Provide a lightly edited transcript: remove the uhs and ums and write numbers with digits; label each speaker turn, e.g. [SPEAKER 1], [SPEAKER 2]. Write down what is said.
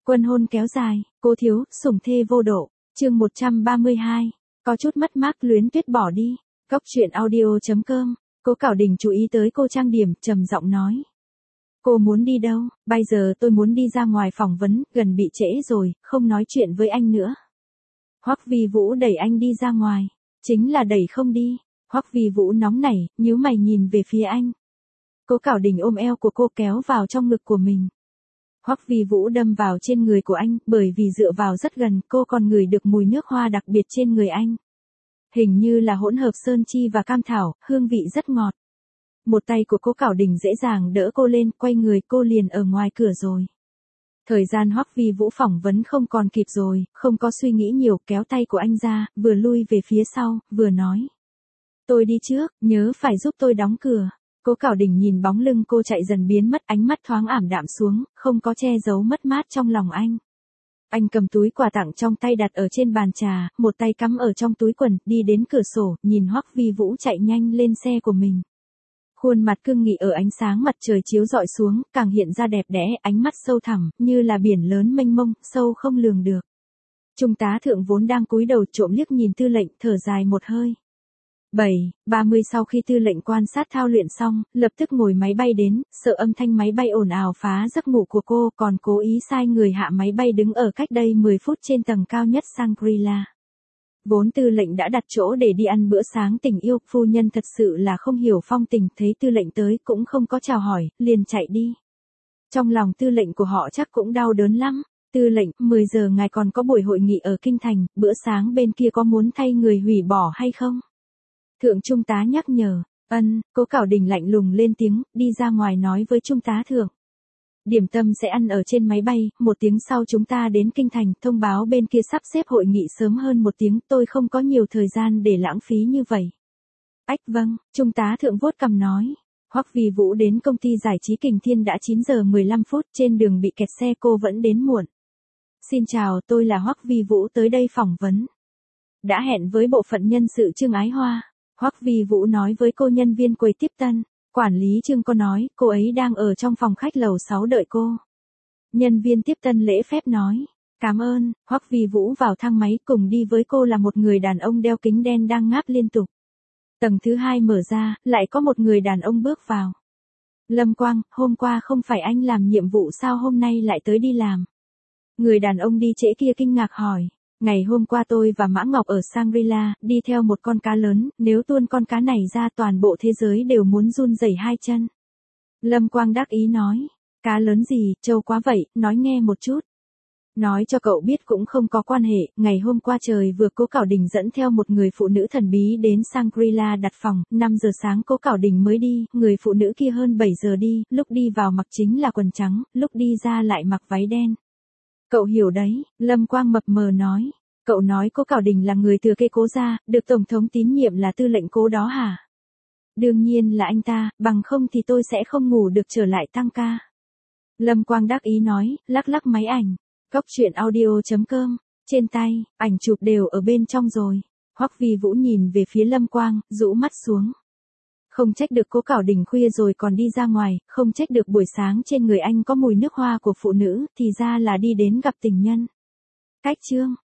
[SPEAKER 1] Quân hôn kéo dài, Cố thiếu, sủng thê vô độ. Chương 132. Có chút mất mát Luyến Tuyết bỏ đi. Góc truyện audio.com. Cố Cảo Đình chú ý tới cô trang điểm, trầm giọng nói. Cô muốn đi đâu? Bây giờ tôi muốn đi ra ngoài phỏng vấn, gần bị trễ rồi, không nói chuyện với anh nữa. Hoắc Vi Vũ đẩy anh đi ra ngoài. Chính là đẩy không đi. Hoắc Vi Vũ nóng nảy, nhíu mày nhìn về phía anh. Cố Cảo Đình ôm eo của cô kéo vào trong ngực của mình. Hoắc Vi Vũ đâm vào trên người của anh, bởi vì dựa vào rất gần, cô còn ngửi được mùi nước hoa đặc biệt trên người anh. Hình như là hỗn hợp sơn chi và cam thảo, hương vị rất ngọt. Một tay của Cố Cảo Đình dễ dàng đỡ cô lên, quay người cô liền ở ngoài cửa rồi. Thời gian Hoắc Vi Vũ phỏng vấn không còn kịp rồi, không có suy nghĩ nhiều, kéo tay của anh ra, vừa lui về phía sau, vừa nói. Tôi đi trước, nhớ phải giúp tôi đóng cửa. Cố Cảo Đình nhìn bóng lưng cô chạy dần biến mất, ánh mắt thoáng ảm đạm xuống, không có che giấu mất mát trong lòng anh. Anh cầm túi quà tặng trong tay đặt ở trên bàn trà, một tay cắm ở trong túi quần, đi đến cửa sổ, nhìn Hoắc Vi Vũ chạy nhanh lên xe của mình. Khuôn mặt cương nghị ở ánh sáng mặt trời chiếu rọi xuống, càng hiện ra đẹp đẽ, ánh mắt sâu thẳm, như là biển lớn mênh mông, sâu không lường được. Trung tá thượng vốn đang cúi đầu trộm liếc nhìn tư lệnh, thở dài một hơi. 7:30 sau khi tư lệnh quan sát thao luyện xong, lập tức ngồi máy bay đến, sợ âm thanh máy bay ồn ào phá giấc ngủ của cô, còn cố ý sai người hạ máy bay đứng ở cách đây 10 phút trên tầng cao nhất Shangri-La. Vốn tư lệnh đã đặt chỗ để đi ăn bữa sáng tình yêu, phu nhân thật sự là không hiểu phong tình, thấy tư lệnh tới cũng không có chào hỏi, liền chạy đi. Trong lòng tư lệnh của họ chắc cũng đau đớn lắm. Tư lệnh, 10 giờ ngài còn có buổi hội nghị ở Kinh Thành, bữa sáng bên kia có muốn thay người hủy bỏ hay không? Thượng trung tá nhắc nhở. Cố Cảo Đình lạnh lùng lên tiếng, đi ra ngoài nói với trung tá thượng. Điểm tâm sẽ ăn ở trên máy bay, 1 tiếng sau chúng ta đến Kinh Thành, thông báo bên kia sắp xếp hội nghị sớm hơn 1 tiếng, tôi không có nhiều thời gian để lãng phí như vậy. Vâng, trung tá thượng vuốt cằm nói. Hoắc Vi Vũ đến công ty giải trí Kình Thiên đã 9 giờ 15 phút, trên đường bị kẹt xe cô vẫn đến muộn. Xin chào, tôi là Hoắc Vi Vũ tới đây phỏng vấn. Đã hẹn với bộ phận nhân sự Trương Ái Hoa. Hoắc Vi Vũ nói với cô nhân viên quầy tiếp tân. Quản lý Trương có nói, cô ấy đang ở trong phòng khách lầu 6 đợi cô. Nhân viên tiếp tân lễ phép nói. Cảm ơn. Hoắc Vi Vũ vào thang máy, cùng đi với cô là một người đàn ông đeo kính đen đang ngáp liên tục. Tầng thứ 2 mở ra, lại có một người đàn ông bước vào. Lâm Quang, hôm qua không phải anh làm nhiệm vụ sao hôm nay lại tới đi làm? Người đàn ông đi trễ kia kinh ngạc hỏi. Ngày hôm qua tôi và Mã Ngọc ở Shangri-La, đi theo một con cá lớn, nếu tuôn con cá này ra toàn bộ thế giới đều muốn run rẩy hai chân. Lâm Quang đắc ý nói, cá lớn gì, trâu quá vậy, nói nghe một chút. Nói cho cậu biết cũng không có quan hệ, ngày hôm qua trời vừa Cố Cảo Đình dẫn theo một người phụ nữ thần bí đến Shangri-La đặt phòng, 5 giờ sáng Cố Cảo Đình mới đi, người phụ nữ kia hơn 7 giờ đi, lúc đi vào mặc chính là quần trắng, lúc đi ra lại mặc váy đen. Cậu hiểu đấy, Lâm Quang mập mờ nói. Cậu nói Cố Cảo Đình là người thừa kế Cố gia, được Tổng thống tín nhiệm là tư lệnh Cố đó hả? Đương nhiên là anh ta, bằng không thì tôi sẽ không ngủ được trở lại tăng ca. Lâm Quang đắc ý nói, lắc lắc máy ảnh. Góc truyện audio.com. Trên tay, ảnh chụp đều ở bên trong rồi. Hoắc Vi Vũ nhìn về phía Lâm Quang, rũ mắt xuống. Không trách được Cố Cảo Đình khuya rồi còn đi ra ngoài, không trách được buổi sáng trên người anh có mùi nước hoa của phụ nữ, thì ra là đi đến gặp tình nhân. Cách chương.